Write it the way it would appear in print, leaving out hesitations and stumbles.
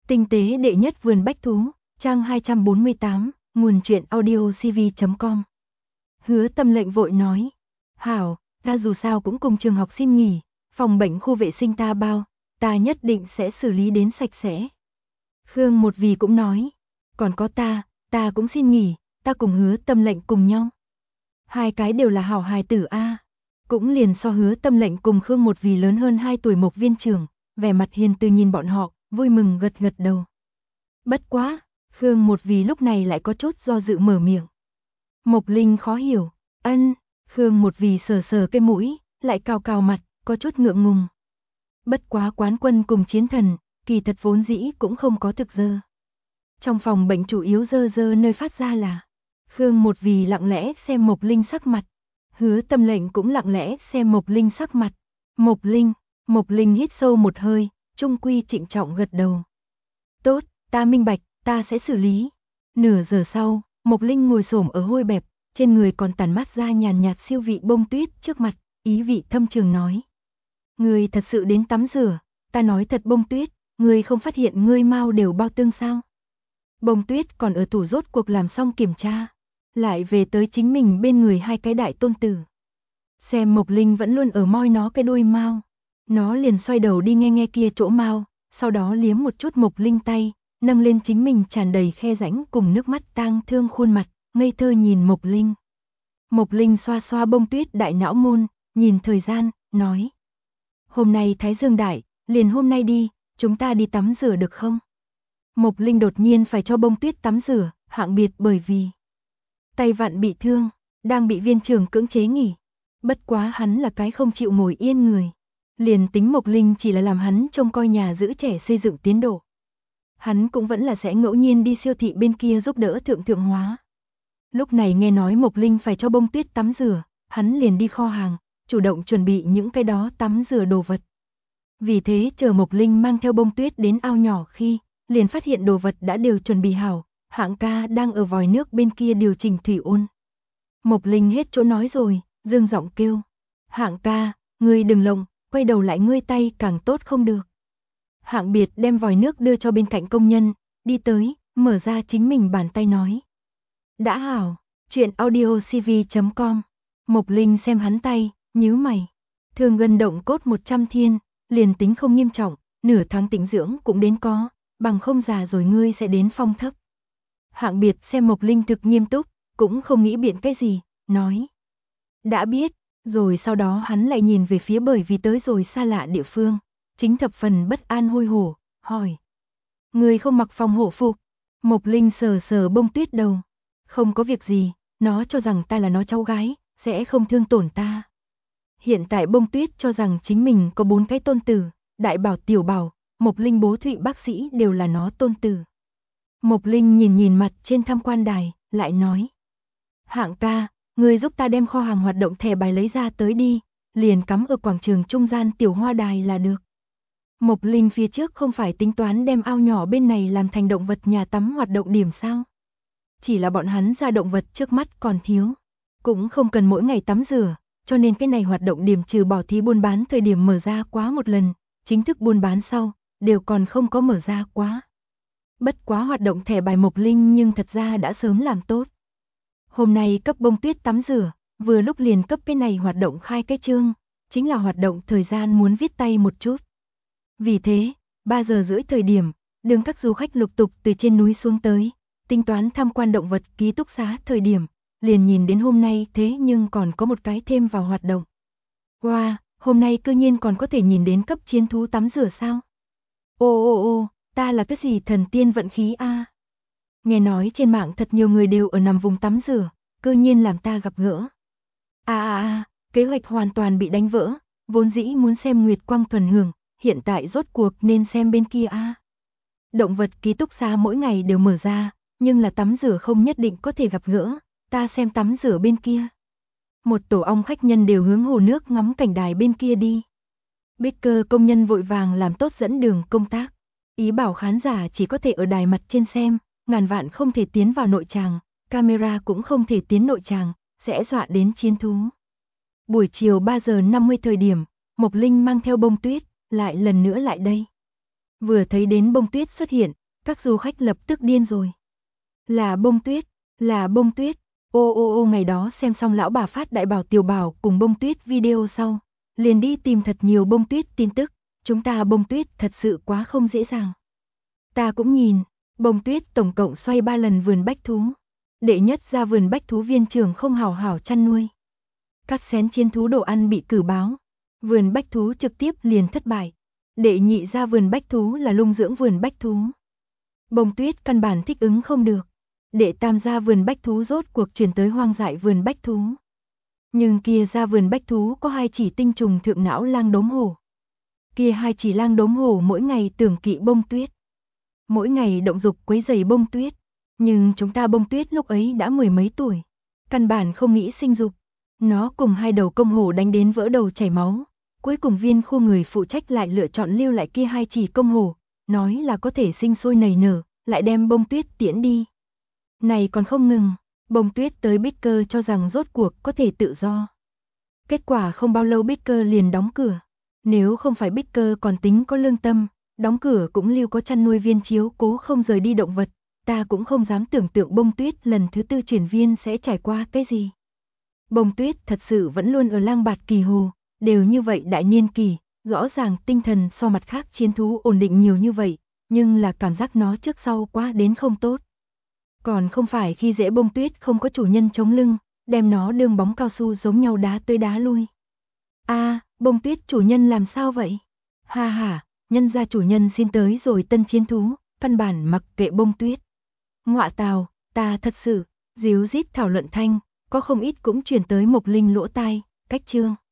Tinh tế đệ nhất vườn bách thú, trang 248, nguồn truyện audiocv.com. Hứa Tâm Lệnh vội nói, hảo, ta dù sao cũng cùng trường học xin nghỉ, phòng bệnh khu vệ sinh ta bao, ta nhất định sẽ xử lý đến sạch sẽ. Khương Một Vì cũng nói, còn có ta cũng xin nghỉ, ta cùng Hứa Tâm Lệnh cùng nhau. Hai cái đều là hảo hài tử a. Cũng liền so Hứa Tâm Lệnh cùng Khương Một Vì lớn hơn 2 tuổi Mộc viên trưởng, vẻ mặt hiền từ nhìn bọn họ, vui mừng gật gật đầu. Bất quá, Khương Một Vì lúc này lại có chút do dự mở miệng. Mộc Linh khó hiểu, Khương Một Vì sờ sờ cái mũi, lại cào cào mặt, có chút ngượng ngùng. Bất quá quán quân cùng chiến thần, kỳ thật vốn dĩ cũng không có thực dơ. Trong phòng bệnh chủ yếu dơ nơi phát ra là, Khương Một Vì lặng lẽ xem Mộc Linh sắc mặt. Hứa Tâm Lệnh cũng lặng lẽ xem Mộc Linh sắc mặt. Mộc Linh hít sâu một hơi, trung quy trịnh trọng gật đầu. Tốt, ta minh bạch, ta sẽ xử lý. Nửa giờ sau, Mộc Linh ngồi xổm ở hôi bẹp, trên người còn tản mát ra nhàn nhạt siêu vị bông tuyết trước mặt, ý vị thâm trường nói. Ngươi thật sự đến tắm rửa, ta nói thật bông tuyết, ngươi không phát hiện ngươi mau đều bao tương sao? Bông tuyết còn ở tủ rốt cuộc làm xong kiểm tra, lại về tới chính mình bên người hai cái đại tôn tử. Xem Mộc Linh vẫn luôn ở moi nó cái đuôi mao, nó liền xoay đầu đi nghe kia chỗ mao, sau đó liếm một chút Mộc Linh tay, nâng lên chính mình tràn đầy khe rãnh cùng nước mắt tang thương khuôn mặt, ngây thơ nhìn Mộc Linh. Mộc Linh xoa xoa bông tuyết đại não môn, nhìn thời gian, nói. Hôm nay Thái Dương đại, liền hôm nay đi, chúng ta đi tắm rửa được không? Mộc Linh đột nhiên phải cho bông tuyết tắm rửa, hạng biệt bởi vì tay vặn bị thương, đang bị viên trưởng cưỡng chế nghỉ. Bất quá hắn là cái không chịu ngồi yên người. Liền tính Mộc Linh chỉ là làm hắn trông coi nhà giữ trẻ xây dựng tiến độ. Hắn cũng vẫn là sẽ ngẫu nhiên đi siêu thị bên kia giúp đỡ thượng hóa. Lúc này nghe nói Mộc Linh phải cho bông tuyết tắm rửa, hắn liền đi kho hàng, chủ động chuẩn bị những cái đó tắm rửa đồ vật. Vì thế chờ Mộc Linh mang theo bông tuyết đến ao nhỏ khi, liền phát hiện đồ vật đã đều chuẩn bị hảo, Hạng ca đang ở vòi nước bên kia điều chỉnh thủy ôn. Mộc Linh hết chỗ nói rồi, dương giọng kêu. Hạng ca, ngươi đừng lộng, quay đầu lại ngươi tay càng tốt không được. Hạng biệt đem vòi nước đưa cho bên cạnh công nhân, đi tới, mở ra chính mình bàn tay nói. Đã hảo, chuyện audiocv.com. Mộc Linh xem hắn tay, nhíu mày. Thương gân động cốt 100 thiên, liền tính không nghiêm trọng, nửa tháng tĩnh dưỡng cũng đến có, bằng không già rồi ngươi sẽ đến phong thấp. Hạng biệt xem Mộc Linh thực nghiêm túc, cũng không nghĩ biện cái gì, nói. Đã biết, rồi sau đó hắn lại nhìn về phía bởi vì tới rồi xa lạ địa phương, chính thập phần bất an hôi hổ, hỏi. Người không mặc phòng hộ phục? Mộc Linh sờ sờ bông tuyết đầu. Không có việc gì, nó cho rằng ta là nó cháu gái, sẽ không thương tổn ta. Hiện tại bông tuyết cho rằng chính mình có 4 cái tôn tử, đại bảo tiểu bảo, Mộc Linh bố thụy bác sĩ đều là nó tôn tử. Mộc Linh nhìn mặt trên tham quan đài, lại nói. Hạng ca, ngươi giúp ta đem kho hàng hoạt động thẻ bài lấy ra tới đi, liền cắm ở quảng trường trung gian tiểu hoa đài là được. Mộc Linh phía trước không phải tính toán đem ao nhỏ bên này làm thành động vật nhà tắm hoạt động điểm sao? Chỉ là bọn hắn ra động vật trước mắt còn thiếu, cũng không cần mỗi ngày tắm rửa, cho nên cái này hoạt động điểm trừ bỏ thí buôn bán thời điểm mở ra quá một lần, chính thức buôn bán sau, đều còn không có mở ra quá. Bất quá hoạt động thẻ bài Mộc Linh nhưng thật ra đã sớm làm tốt. Hôm nay cấp bông tuyết tắm rửa, vừa lúc liền cấp cái này hoạt động khai cái chương, chính là hoạt động thời gian muốn viết tay một chút. Vì thế, 3 giờ rưỡi thời điểm, đường các du khách lục tục từ trên núi xuống tới, tính toán tham quan động vật ký túc xá thời điểm, liền nhìn đến hôm nay thế nhưng còn có một cái thêm vào hoạt động. Wow, hôm nay cư nhiên còn có thể nhìn đến cấp chiến thú tắm rửa sao? Ô, ta là cái gì thần tiên vận khí a? Nghe nói trên mạng thật nhiều người đều ở nằm vùng tắm rửa, cư nhiên làm ta gặp gỡ. Kế hoạch hoàn toàn bị đánh vỡ, vốn dĩ muốn xem Nguyệt Quang thuần hưởng, hiện tại rốt cuộc nên xem bên kia a. Động vật ký túc xá mỗi ngày đều mở ra, nhưng là tắm rửa không nhất định có thể gặp gỡ, ta xem tắm rửa bên kia. Một tổ ong khách nhân đều hướng hồ nước ngắm cảnh đài bên kia đi. Baker công nhân vội vàng làm tốt dẫn đường công tác, ý bảo khán giả chỉ có thể ở đài mặt trên xem, ngàn vạn không thể tiến vào nội tràng, camera cũng không thể tiến nội tràng, sẽ dọa đến chiến thú. Buổi chiều 3 giờ 50 thời điểm, Mộc Linh mang theo bông tuyết, lại lần nữa lại đây. Vừa thấy đến bông tuyết xuất hiện, các du khách lập tức điên rồi. Là bông tuyết, là bông tuyết. Ô ngày đó xem xong lão bà phát đại bảo tiểu bảo cùng bông tuyết video sau, liền đi tìm thật nhiều bông tuyết tin tức, chúng ta bông tuyết thật sự quá không dễ dàng. Ta cũng nhìn, bông tuyết tổng cộng xoay 3 lần vườn bách thú. Đệ nhất ra vườn bách thú viên trưởng không hảo hảo chăn nuôi. Cắt xén chiến thú đồ ăn bị cử báo, vườn bách thú trực tiếp liền thất bại. Đệ nhị ra vườn bách thú là lung dưỡng vườn bách thú. Bông tuyết căn bản thích ứng không được. Đệ tam gia vườn bách thú rốt cuộc chuyển tới hoang dại vườn bách thú. Nhưng kia ra vườn bách thú có 2 chỉ tinh trùng thượng não lang đốm hổ. Kia 2 chỉ lang đốm hổ mỗi ngày tưởng kỵ bông tuyết. Mỗi ngày động dục quấy rầy bông tuyết. Nhưng chúng ta bông tuyết lúc ấy đã 10 mấy tuổi. Căn bản không nghĩ sinh dục. Nó cùng 2 đầu công hổ đánh đến vỡ đầu chảy máu. Cuối cùng viên khu người phụ trách lại lựa chọn lưu lại kia 2 chỉ công hổ. Nói là có thể sinh sôi nảy nở, lại đem bông tuyết tiễn đi. Này còn không ngừng, bông tuyết tới Baker cho rằng rốt cuộc có thể tự do. Kết quả không bao lâu Baker liền đóng cửa. Nếu không phải Baker còn tính có lương tâm, đóng cửa cũng lưu có chăn nuôi viên chiếu cố không rời đi động vật, ta cũng không dám tưởng tượng bông tuyết lần thứ 4 chuyển viên sẽ trải qua cái gì. Bông tuyết thật sự vẫn luôn ở Lang Bạt Kỳ Hồ, đều như vậy đại niên kỳ, rõ ràng tinh thần so mặt khác chiến thú ổn định nhiều như vậy, nhưng là cảm giác nó trước sau quá đến không tốt. Còn không phải khi dễ bông tuyết không có chủ nhân chống lưng, đem nó đương bóng cao su giống nhau đá tới đá lui. Bông tuyết chủ nhân làm sao vậy? Ha ha, nhân gia chủ nhân xin tới rồi tân chiến thú, căn bản mặc kệ bông tuyết. Ngọa tào, ta thật sự, díu dít thảo luận thanh, có không ít cũng truyền tới Mộc Linh lỗ tai, cách chương.